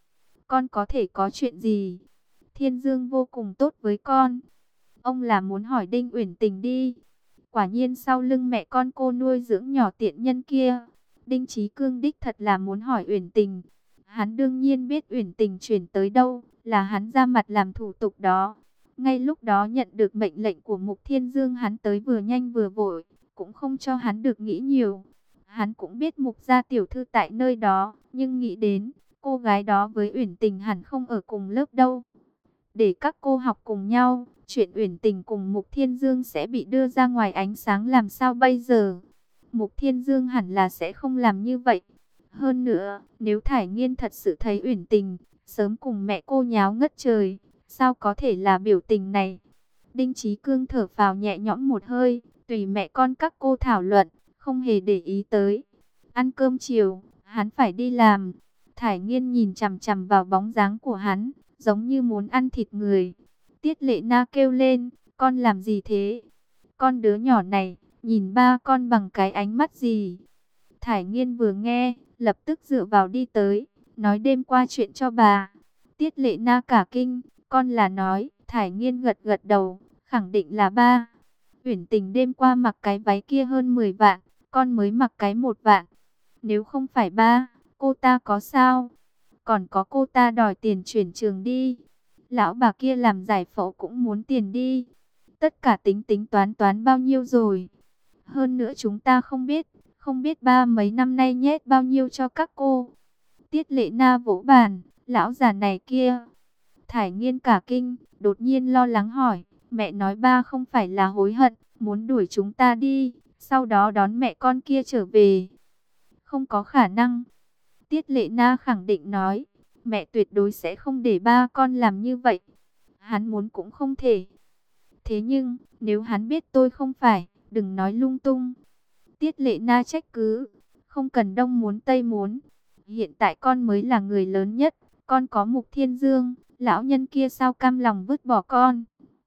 con có thể có chuyện gì? Thiên Dương vô cùng tốt với con. Ông là muốn hỏi Đinh Uyển Tình đi. Quả nhiên sau lưng mẹ con cô nuôi dưỡng nhỏ tiện nhân kia, Đinh Chí Cương đích thật là muốn hỏi Uyển Tình. Hắn đương nhiên biết Uyển Tình chuyển tới đâu, là hắn ra mặt làm thủ tục đó. Ngay lúc đó nhận được mệnh lệnh của Mục Thiên Dương, hắn tới vừa nhanh vừa vội, cũng không cho hắn được nghĩ nhiều. Hắn cũng biết Mục gia tiểu thư tại nơi đó, nhưng nghĩ đến cô gái đó với Uyển Tình hẳn không ở cùng lớp đâu. Để các cô học cùng nhau, chuyện Uyển Tình cùng Mục Thiên Dương sẽ bị đưa ra ngoài ánh sáng làm sao bây giờ? Mục Thiên Dương hẳn là sẽ không làm như vậy. Hơn nữa, nếu Thải Nghiên thật sự thấy Uyển Tình sớm cùng mẹ cô nháo ngất trời, sao có thể là biểu tình này? Đinh Chí Cương thở phào nhẹ nhõm một hơi, tùy mẹ con các cô thảo luận, không hề để ý tới. Ăn cơm chiều, hắn phải đi làm. Thải Nghiên nhìn chằm chằm vào bóng dáng của hắn, giống như muốn ăn thịt người. Tiết Lệ Na kêu lên, con làm gì thế? Con đứa nhỏ này, nhìn ba con bằng cái ánh mắt gì? Thải Nghiên vừa nghe, lập tức dựa vào đi tới, nói đêm qua chuyện cho bà. Tiết Lệ Na cả kinh, con là nói, Thải Nghiên gật gật đầu, khẳng định là ba. Uyển Tình đêm qua mặc cái váy kia hơn 10 vạn, con mới mặc cái 1 vạn. Nếu không phải ba, cô ta có sao? Còn có cô ta đòi tiền chuyển trường đi. Lão bà kia làm giải phẫu cũng muốn tiền đi. Tất cả tính tính toán toán bao nhiêu rồi. Hơn nữa chúng ta không biết ba mấy năm nay nhét bao nhiêu cho các cô. Tiết Lệ Na vỗ bàn, lão già này kia. Thải Nghiên cả kinh, đột nhiên lo lắng hỏi, mẹ nói ba không phải là hối hận, muốn đuổi chúng ta đi, sau đó đón mẹ con kia trở về. Không có khả năng. Tiết Lệ Na khẳng định nói, mẹ tuyệt đối sẽ không để ba con làm như vậy. Hắn muốn cũng không thể. Thế nhưng, nếu hắn biết tôi không phải, đừng nói lung tung. Tiết Lệ Na trách cứ, không cần đông muốn tây muốn. Hiện tại con mới là người lớn nhất, con có Mục Thiên Dương, lão nhân kia sao cam lòng vứt bỏ con.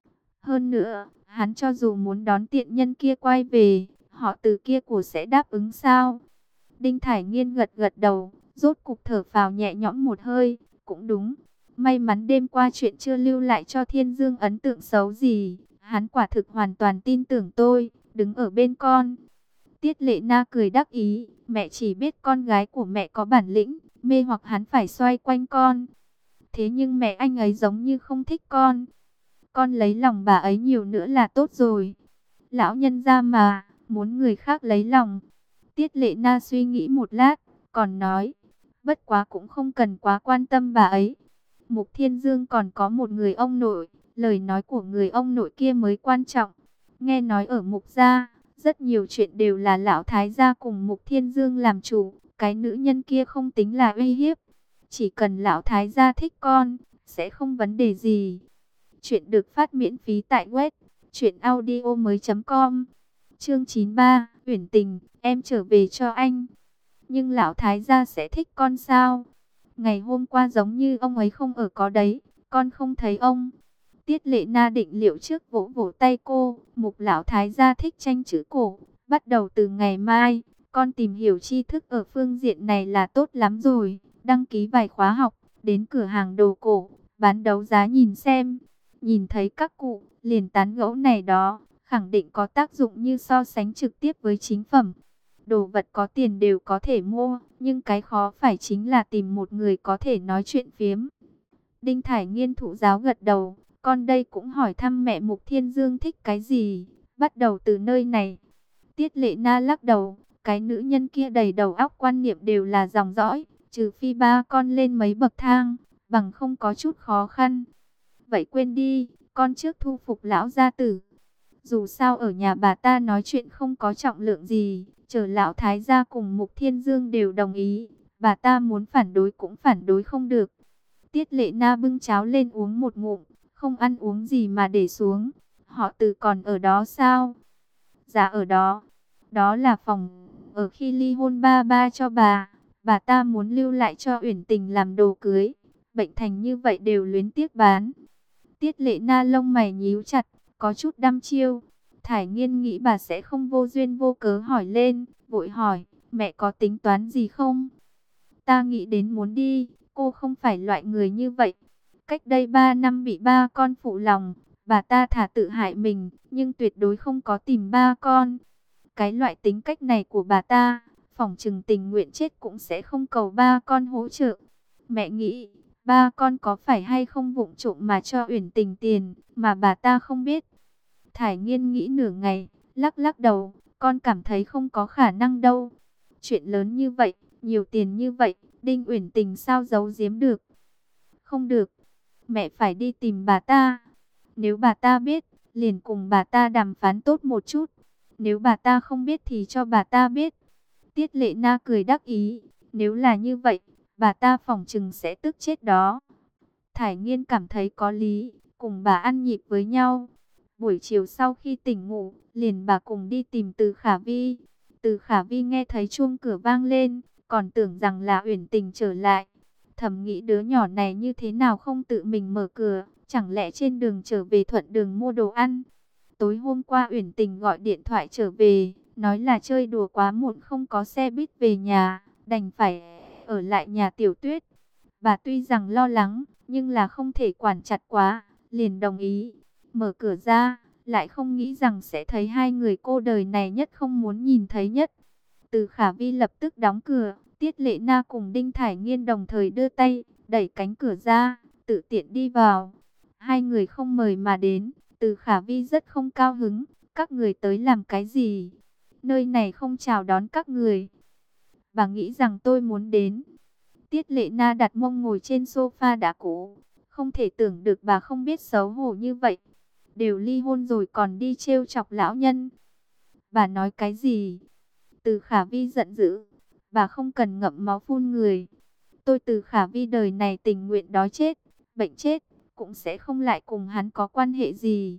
Hơn nữa, hắn cho dù muốn đón tiện nhân kia quay về, họ Từ kia của sẽ đáp ứng sao? Đinh Thải Nghiên gật gật đầu, rốt cục thở phào nhẹ nhõm một hơi, cũng đúng. May mắn đêm qua chuyện chưa lưu lại cho Thiên Dương ấn tượng xấu gì, hắn quả thực hoàn toàn tin tưởng tôi, đứng ở bên con. Tiết Lệ Na cười đắc ý, mẹ chỉ biết con gái của mẹ có bản lĩnh, mê hoặc hắn phải xoay quanh con. Thế nhưng mẹ anh ấy giống như không thích con lấy lòng bà ấy nhiều nữa là tốt rồi. Lão nhân gia mà, muốn người khác lấy lòng. Tiết Lệ Na suy nghĩ một lát, còn nói, bất quá cũng không cần quá quan tâm bà ấy. Mục Thiên Dương còn có một người ông nội, lời nói của người ông nội kia mới quan trọng. Nghe nói ở Mục gia, rất nhiều chuyện đều là lão thái gia cùng Mục Thiên Dương làm chủ, cái nữ nhân kia không tính là uy hiếp. Chỉ cần lão thái gia thích con, sẽ không vấn đề gì. Chuyện được phát miễn phí tại web truyệnaudiomoi.com. Chương 93, Uyển Tình, em trở về cho anh. Nhưng lão thái gia sẽ thích con sao? Ngày hôm qua giống như ông ấy không ở có đấy, con không thấy ông. Tiết Lệ Na định liệu trước vỗ vỗ tay cô, Mục lão thái gia thích tranh chữ cổ, bắt đầu từ ngày mai, con tìm hiểu tri thức ở phương diện này là tốt lắm rồi, đăng ký vài khóa học, đến cửa hàng đồ cổ, bán đấu giá nhìn xem, nhìn thấy các cụ, liền tán gẫu này đó, khẳng định có tác dụng như so sánh trực tiếp với chính phẩm. Đồ vật có tiền đều có thể mua, nhưng cái khó phải chính là tìm một người có thể nói chuyện phiếm. Đinh Thải Nghiên thụ giáo gật đầu, con đây cũng hỏi thăm mẹ Mục Thiên Dương thích cái gì, bắt đầu từ nơi này. Tiết Lệ Na lắc đầu, cái nữ nhân kia đầy đầu óc quan niệm đều là dòng dõi, trừ phi ba con lên mấy bậc thang, bằng không có chút khó khăn. Vậy quên đi, con trước thu phục lão gia tử. Dù sao ở nhà bà ta nói chuyện không có trọng lượng gì, chờ lão thái gia cùng Mục Thiên Dương đều đồng ý, bà ta muốn phản đối cũng phản đối không được. Tiết Lệ Na bưng cháo lên uống một ngụm, không ăn uống gì mà để xuống. Họ Từ còn ở đó sao? Dạ ở đó. Đó là phòng ở khi ly hôn ba cho bà ta muốn lưu lại cho Uyển Tình làm đồ cưới. Bệnh thành như vậy đều luyến tiếc bán. Tiết Lệ Na lông mày nhíu chặt, có chút đăm chiêu. Thải Nghiên nghĩ bà sẽ không vô duyên vô cớ hỏi lên, vội hỏi, mẹ có tính toán gì không? Ta nghĩ đến muốn đi, Cô không phải loại người như vậy. Cách đây 3 năm bị ba con phụ lòng, bà ta thà tự hại mình, nhưng tuyệt đối không có tìm ba con. Cái loại tính cách này của bà ta, phỏng chừng tình nguyện chết cũng sẽ không cầu ba con hỗ trợ. Mẹ nghĩ, ba con có phải hay không vụng trộm mà cho Uyển Tình tiền, mà bà ta không biết. Thải Nghiên nghĩ nửa ngày, lắc lắc đầu, con cảm thấy không có khả năng đâu. Chuyện lớn như vậy, nhiều tiền như vậy, Đinh Uyển Tình sao giấu giếm được. Không được, mẹ phải đi tìm bà ta. Nếu bà ta biết, liền cùng bà ta đàm phán tốt một chút. Nếu bà ta không biết thì cho bà ta biết. Tiết Lệ Na cười đắc ý. Nếu là như vậy, bà ta phỏng chừng sẽ tức chết đó. Thải Nghiên cảm thấy có lý, cùng bà ăn nhịp với nhau. Buổi chiều sau khi tỉnh ngủ, liền bà cùng đi tìm Từ Khả Vi. Từ Khả Vi nghe thấy chuông cửa vang lên, còn tưởng rằng là Uyển Tình trở lại. Thầm nghĩ đứa nhỏ này như thế nào không tự mình mở cửa, chẳng lẽ trên đường trở về thuận đường mua đồ ăn. Tối hôm qua Uyển Tình gọi điện thoại trở về, nói là chơi đùa quá muộn không có xe buýt về nhà, đành phải ở lại nhà Tiểu Tuyết. Bà tuy rằng lo lắng, nhưng là không thể quản chặt quá, liền đồng ý. Mở cửa ra, lại không nghĩ rằng sẽ thấy hai người cô đời này nhất không muốn nhìn thấy nhất. Từ Khả Vi lập tức đóng cửa, Tiết Lệ Na cùng Đinh Thải Nghiên đồng thời đưa tay, đẩy cánh cửa ra, tự tiện đi vào. Hai người không mời mà đến, Từ Khả Vi rất không cao hứng, các người tới làm cái gì? Nơi này không chào đón các người. Bà nghĩ rằng tôi muốn đến. Tiết Lệ Na đặt mông ngồi trên sofa đã cũ, không thể tưởng được bà không biết xấu hổ như vậy. Đều ly hôn rồi còn đi trêu chọc lão nhân. Bà nói cái gì? Từ Khả Vi giận dữ. Bà không cần ngậm máu phun người. Tôi Từ Khả Vi đời này tình nguyện đói chết, bệnh chết, cũng sẽ không lại cùng hắn có quan hệ gì.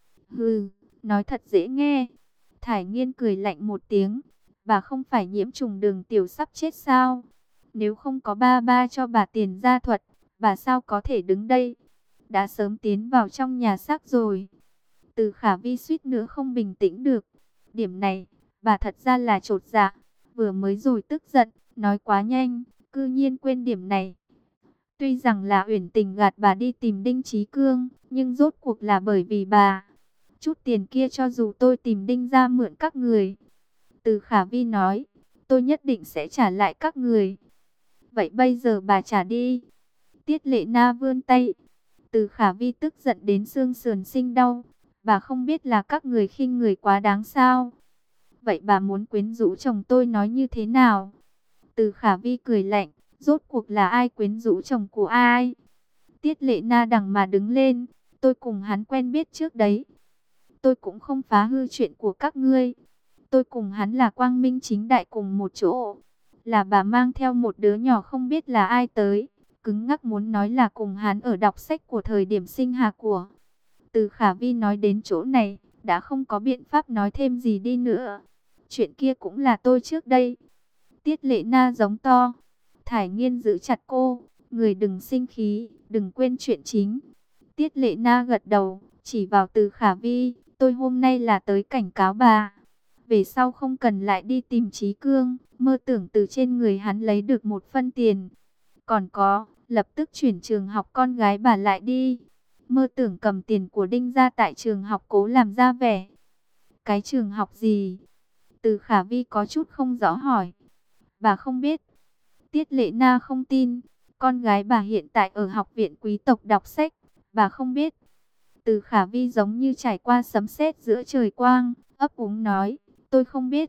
Hừ, nói thật dễ nghe. Thải Nghiên cười lạnh một tiếng. Bà không phải nhiễm trùng đường tiểu sắp chết sao? Nếu không có ba ba cho bà tiền gia thuật, bà sao có thể đứng đây? Đã sớm tiến vào trong nhà xác rồi. Từ Khả Vi suýt nữa không bình tĩnh được. Điểm này, bà thật ra là chột dạ. Vừa mới rồi tức giận, nói quá nhanh, cư nhiên quên điểm này. Tuy rằng là Uyển Tình gạt bà đi tìm Đinh Chí Cương, nhưng rốt cuộc là bởi vì bà. Chút tiền kia cho dù tôi tìm Đinh ra mượn các người. Từ Khả Vi nói, tôi nhất định sẽ trả lại các người. Vậy bây giờ bà trả đi. Tiết Lệ Na vươn tay. Từ Khả Vi tức giận đến xương sườn sinh đau. Bà không biết là các người khinh người quá đáng sao? Vậy bà muốn quyến rũ chồng tôi nói như thế nào? Từ Khả Vi cười lạnh. Rốt cuộc là ai quyến rũ chồng của ai? Tiết Lệ Na đằng mà đứng lên. Tôi cùng hắn quen biết trước đấy. Tôi cũng không phá hư chuyện của các ngươi. Tôi cùng hắn là quang minh chính đại cùng một chỗ. Là bà mang theo một đứa nhỏ không biết là ai tới. Cứng ngắc muốn nói là cùng hắn ở đọc sách của thời điểm sinh hạ của. Từ Khả Vi nói đến chỗ này, đã không có biện pháp nói thêm gì đi nữa. Chuyện kia cũng là tôi trước đây. Tiết Lệ Na giống to. Thải Nghiên giữ chặt cô. Người đừng sinh khí, đừng quên chuyện chính. Tiết Lệ Na gật đầu, chỉ vào Từ Khả Vi. Tôi hôm nay là tới cảnh cáo bà. Về sau không cần lại đi tìm Chí Cương, mơ tưởng từ trên người hắn lấy được một phân tiền. Còn có, lập tức chuyển trường học con gái bà lại đi. Mơ tưởng cầm tiền của Đinh ra tại trường học cố làm ra vẻ. Cái trường học gì? Từ Khả Vi có chút không rõ hỏi. Bà không biết. Tiết Lệ Na không tin. Con gái bà hiện tại ở học viện quý tộc đọc sách. Bà không biết. Từ Khả Vi giống như trải qua sấm sét giữa trời quang, ấp úng nói. Tôi không biết.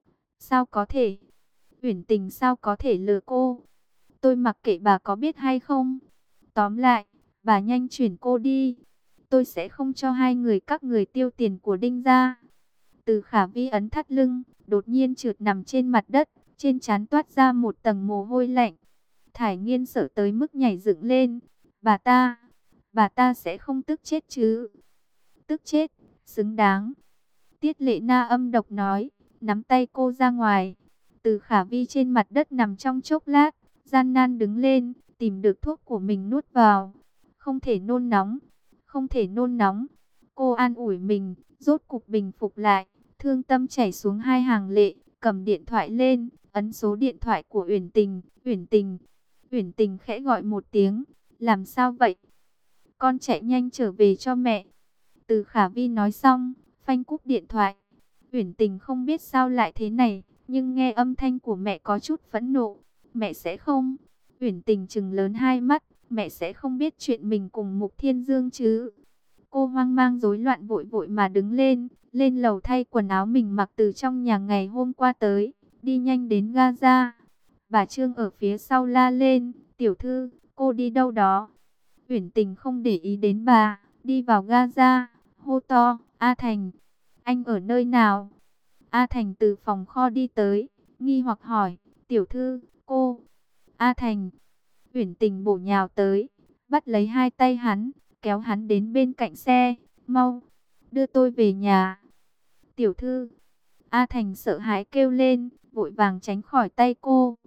Sao có thể? Uyển Tình sao có thể lừa cô? Tôi mặc kệ bà có biết hay không. Tóm lại, bà nhanh chuyển cô đi. Tôi sẽ không cho hai người các người tiêu tiền của Đinh gia. Từ Khả Vi ấn thắt lưng, đột nhiên trượt nằm trên mặt đất, trên trán toát ra một tầng mồ hôi lạnh. Thải Nghiên sợ tới mức nhảy dựng lên. Bà ta sẽ không tức chết chứ? Tức chết, xứng đáng. Tiết Lệ Na âm độc nói, nắm tay cô ra ngoài. Từ Khả Vi trên mặt đất nằm trong chốc lát, gian nan đứng lên, tìm được thuốc của mình nuốt vào. Không thể nôn nóng, không thể nôn nóng. Cô an ủi mình, rốt cục bình phục lại, thương tâm chảy xuống hai hàng lệ, cầm điện thoại lên, ấn số điện thoại của Uyển Tình. Uyển Tình khẽ gọi một tiếng, làm sao vậy? Con chạy nhanh trở về cho mẹ. Từ Khả Vi nói xong, phanh cúp điện thoại. Uyển Tình không biết sao lại thế này, nhưng nghe âm thanh của mẹ có chút phẫn nộ. Mẹ sẽ không. Uyển Tình trừng lớn hai mắt, mẹ sẽ không biết chuyện mình cùng Mục Thiên Dương chứ? Cô hoang mang rối loạn vội vội mà đứng lên, lên lầu thay quần áo mình mặc từ trong nhà ngày hôm qua tới, đi nhanh đến Gaza. Bà Trương ở phía sau la lên, tiểu thư, cô đi đâu đó? Uyển Tình không để ý đến bà, đi vào Gaza, hô to, A Thành, anh ở nơi nào? A Thành từ phòng kho đi tới, nghi hoặc hỏi, tiểu thư, cô, A Thành. Uyển Tình bổ nhào tới, bắt lấy hai tay hắn, kéo hắn đến bên cạnh xe, mau, đưa tôi về nhà. Tiểu thư, A Thành sợ hãi kêu lên, vội vàng tránh khỏi tay cô.